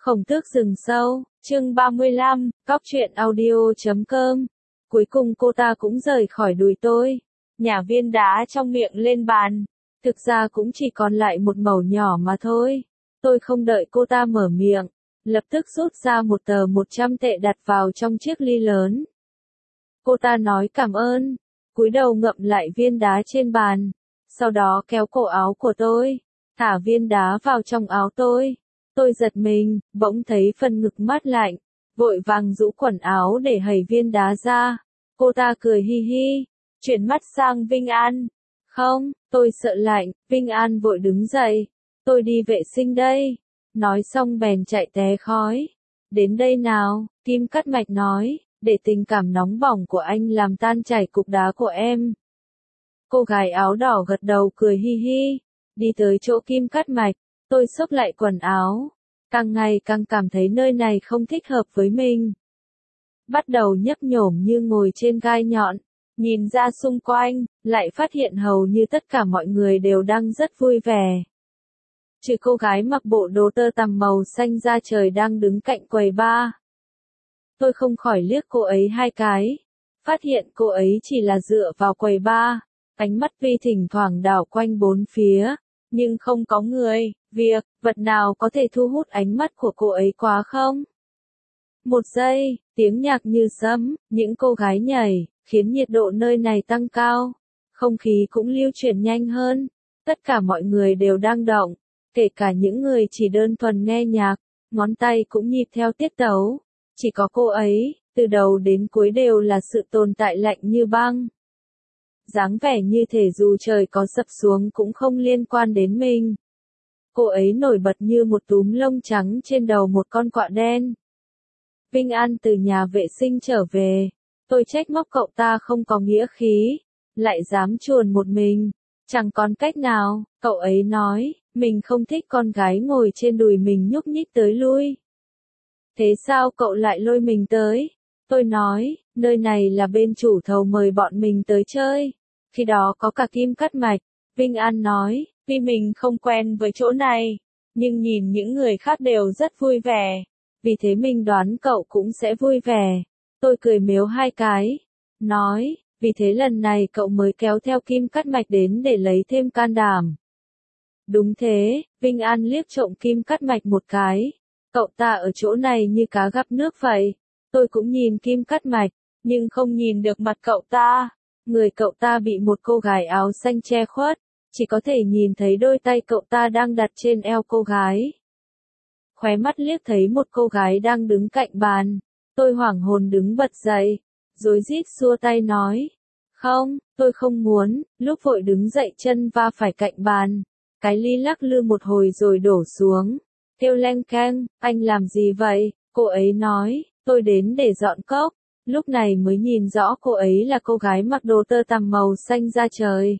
Khổng Tước rừng sâu, chương 35, Góc truyện audio.com. Cuối cùng cô ta cũng rời khỏi đùi tôi. Nhả viên đá trong miệng lên bàn. Thực ra cũng chỉ còn lại một mẩu nhỏ mà thôi. Tôi không đợi cô ta mở miệng. Lập tức rút ra một tờ 100 tệ đặt vào trong chiếc ly lớn. Cô ta nói cảm ơn. Cúi đầu ngậm lại viên đá trên bàn. Sau đó kéo cổ áo của tôi. Thả viên đá vào trong áo tôi. Tôi giật mình, bỗng thấy phần ngực mát lạnh, vội vàng rũ quần áo để hầy viên đá ra. Cô ta cười hi hi, chuyển mắt sang Vinh An. Không, tôi sợ lạnh. Vinh An vội đứng dậy. Tôi đi vệ sinh đây. Nói xong bèn chạy té khói. Đến đây nào, Kim Cắt Mạch nói, để tình cảm nóng bỏng của anh làm tan chảy cục đá của em. Cô gái áo đỏ gật đầu cười hi hi, đi tới chỗ Kim Cắt Mạch. Tôi xốc lại quần áo, càng ngày càng cảm thấy nơi này không thích hợp với mình. Bắt đầu nhấp nhổm như ngồi trên gai nhọn, nhìn ra xung quanh, lại phát hiện hầu như tất cả mọi người đều đang rất vui vẻ. Trừ cô gái mặc bộ đồ tơ tằm màu xanh da trời đang đứng cạnh quầy bar. Tôi không khỏi liếc cô ấy hai cái, phát hiện cô ấy chỉ là dựa vào quầy bar, ánh mắt Vi thỉnh thoảng đảo quanh bốn phía. Nhưng không có người, việc, vật nào có thể thu hút ánh mắt của cô ấy quá không? Một giây, tiếng nhạc như sấm, những cô gái nhảy, khiến nhiệt độ nơi này tăng cao. Không khí cũng lưu chuyển nhanh hơn. Tất cả mọi người đều đang động, kể cả những người chỉ đơn thuần nghe nhạc, ngón tay cũng nhịp theo tiết tấu. Chỉ có cô ấy, từ đầu đến cuối đều là sự tồn tại lạnh như băng. Dáng vẻ như thể dù trời có sập xuống cũng không liên quan đến mình. Cô ấy nổi bật như một túm lông trắng trên đầu một con quạ đen. Vinh An từ nhà vệ sinh trở về. Tôi trách móc cậu ta không có nghĩa khí, lại dám chuồn một mình. Chẳng còn cách nào, cậu ấy nói, mình không thích con gái ngồi trên đùi mình nhúc nhích tới lui. Thế sao cậu lại lôi mình tới? Tôi nói, nơi này là bên chủ thầu mời bọn mình tới chơi. Khi đó có cả Kim Cắt Mạch. Vinh An nói, vì mình không quen với chỗ này, nhưng nhìn những người khác đều rất vui vẻ. Vì thế mình đoán cậu cũng sẽ vui vẻ. Tôi cười mếu hai cái. Nói, vì thế lần này cậu mới kéo theo Kim Cắt Mạch đến để lấy thêm can đảm. Đúng thế, Vinh An liếc trộm Kim Cắt Mạch một cái. Cậu ta ở chỗ này như cá gặp nước vậy. Tôi cũng nhìn Kim Cắt Mạch, nhưng không nhìn được mặt cậu ta. Người cậu ta bị một cô gái áo xanh che khuất, chỉ có thể nhìn thấy đôi tay cậu ta đang đặt trên eo cô gái. Khóe mắt liếc thấy một cô gái đang đứng cạnh bàn. Tôi hoảng hồn đứng bật dậy, rối rít xua tay nói. Không, tôi không muốn, lúc vội đứng dậy chân va phải cạnh bàn. Cái ly lắc lư một hồi rồi đổ xuống. Kêu leng keng, anh làm gì vậy? Cô ấy nói, tôi đến để dọn cốc. Lúc này mới nhìn rõ cô ấy là cô gái mặc đồ tơ tằm màu xanh da trời.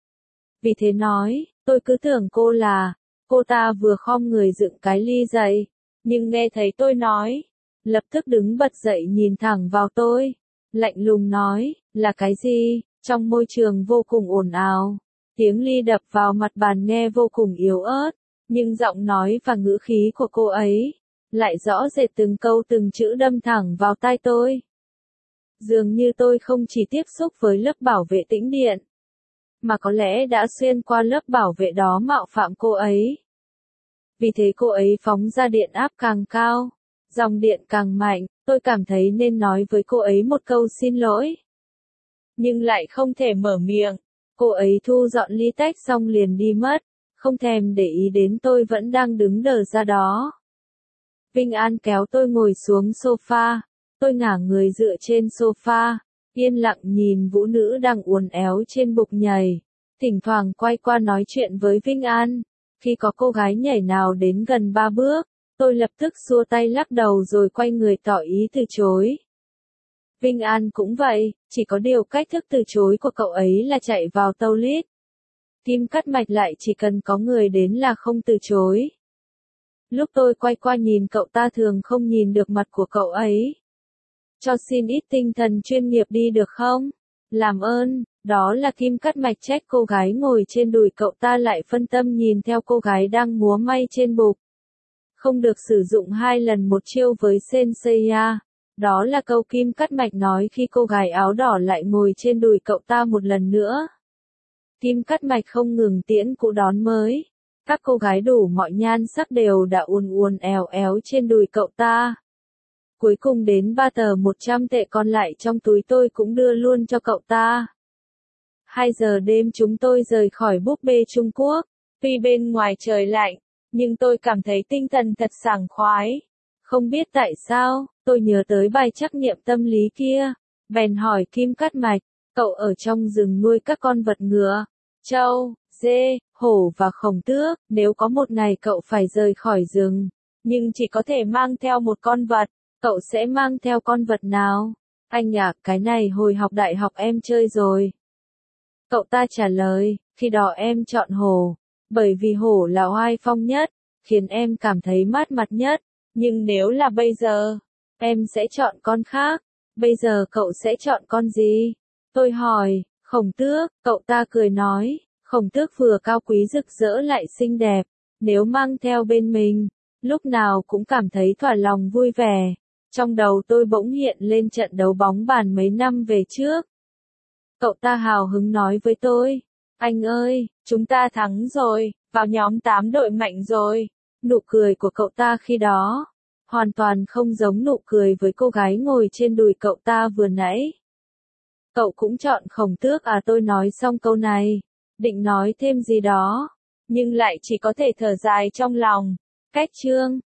Vì thế nói, tôi cứ tưởng cô là, cô ta vừa khom người dựng cái ly dậy, nhưng nghe thấy tôi nói, lập tức đứng bật dậy nhìn thẳng vào tôi, lạnh lùng nói, là cái gì? Trong môi trường vô cùng ồn ào, tiếng ly đập vào mặt bàn nghe vô cùng yếu ớt, nhưng giọng nói và ngữ khí của cô ấy lại rõ rệt từng câu từng chữ đâm thẳng vào tai tôi. Dường như tôi không chỉ tiếp xúc với lớp bảo vệ tĩnh điện, mà có lẽ đã xuyên qua lớp bảo vệ đó mạo phạm cô ấy. Vì thế cô ấy phóng ra điện áp càng cao, dòng điện càng mạnh, tôi cảm thấy nên nói với cô ấy một câu xin lỗi. Nhưng lại không thể mở miệng, cô ấy thu dọn ly tách xong liền đi mất, không thèm để ý đến tôi vẫn đang đứng đờ ra đó. Vinh An kéo tôi ngồi xuống sofa. Tôi ngả người dựa trên sofa, yên lặng nhìn vũ nữ đang uốn éo trên bục nhảy, thỉnh thoảng quay qua nói chuyện với Vinh An. Khi có cô gái nhảy nào đến gần 3 bước, tôi lập tức xua tay lắc đầu rồi quay người tỏ ý từ chối. Vinh An cũng vậy, chỉ có điều cách thức từ chối của cậu ấy là chạy vào toilet. Kim Cắt Mạch lại chỉ cần có người đến là không từ chối. Lúc tôi quay qua nhìn cậu ta thường không nhìn được mặt của cậu ấy. Cho xin ít tinh thần chuyên nghiệp đi được không? Làm ơn, đó là Kim Cắt Mạch trách cô gái ngồi trên đùi cậu ta lại phân tâm nhìn theo cô gái đang múa may trên bục. Không được sử dụng 2 lần một chiêu với Senseiya. Đó là câu Kim Cắt Mạch nói khi cô gái áo đỏ lại ngồi trên đùi cậu ta một lần nữa. Kim Cắt Mạch không ngừng tiễn cú đón mới. Các cô gái đủ mọi nhan sắc đều đã uốn uốn éo éo trên đùi cậu ta. Cuối cùng đến 3 tờ 100 tệ còn lại trong túi tôi cũng đưa luôn cho cậu ta. 2 giờ đêm chúng tôi rời khỏi búp bê Trung Quốc. Tuy bên ngoài trời lạnh, nhưng tôi cảm thấy tinh thần thật sảng khoái. Không biết tại sao, tôi nhớ tới bài trắc nghiệm tâm lý kia. Bèn hỏi Kim Cắt Mạch, cậu ở trong rừng nuôi các con vật ngựa, trâu, dê, hổ và khổng tước. Nếu có một ngày cậu phải rời khỏi rừng, nhưng chỉ có thể mang theo một con vật, cậu sẽ mang theo con vật nào? Anh ạ, cái này hồi học đại học em chơi rồi. Cậu ta trả lời, khi đó em chọn hổ, bởi vì hổ là oai phong nhất, khiến em cảm thấy mát mặt nhất. Nhưng nếu là bây giờ, em sẽ chọn con khác. Bây giờ cậu sẽ chọn con gì? Tôi hỏi, khổng tước, cậu ta cười nói, khổng tước vừa cao quý rực rỡ lại xinh đẹp, nếu mang theo bên mình, lúc nào cũng cảm thấy thỏa lòng vui vẻ. Trong đầu tôi bỗng hiện lên trận đấu bóng bàn mấy năm về trước. Cậu ta hào hứng nói với tôi, anh ơi, chúng ta thắng rồi, vào nhóm 8 đội mạnh rồi. Nụ cười của cậu ta khi đó, hoàn toàn không giống nụ cười với cô gái ngồi trên đùi cậu ta vừa nãy. Cậu cũng chọn khổng tước à? Tôi nói xong câu này, định nói thêm gì đó, nhưng lại chỉ có thể thở dài trong lòng. Cách chương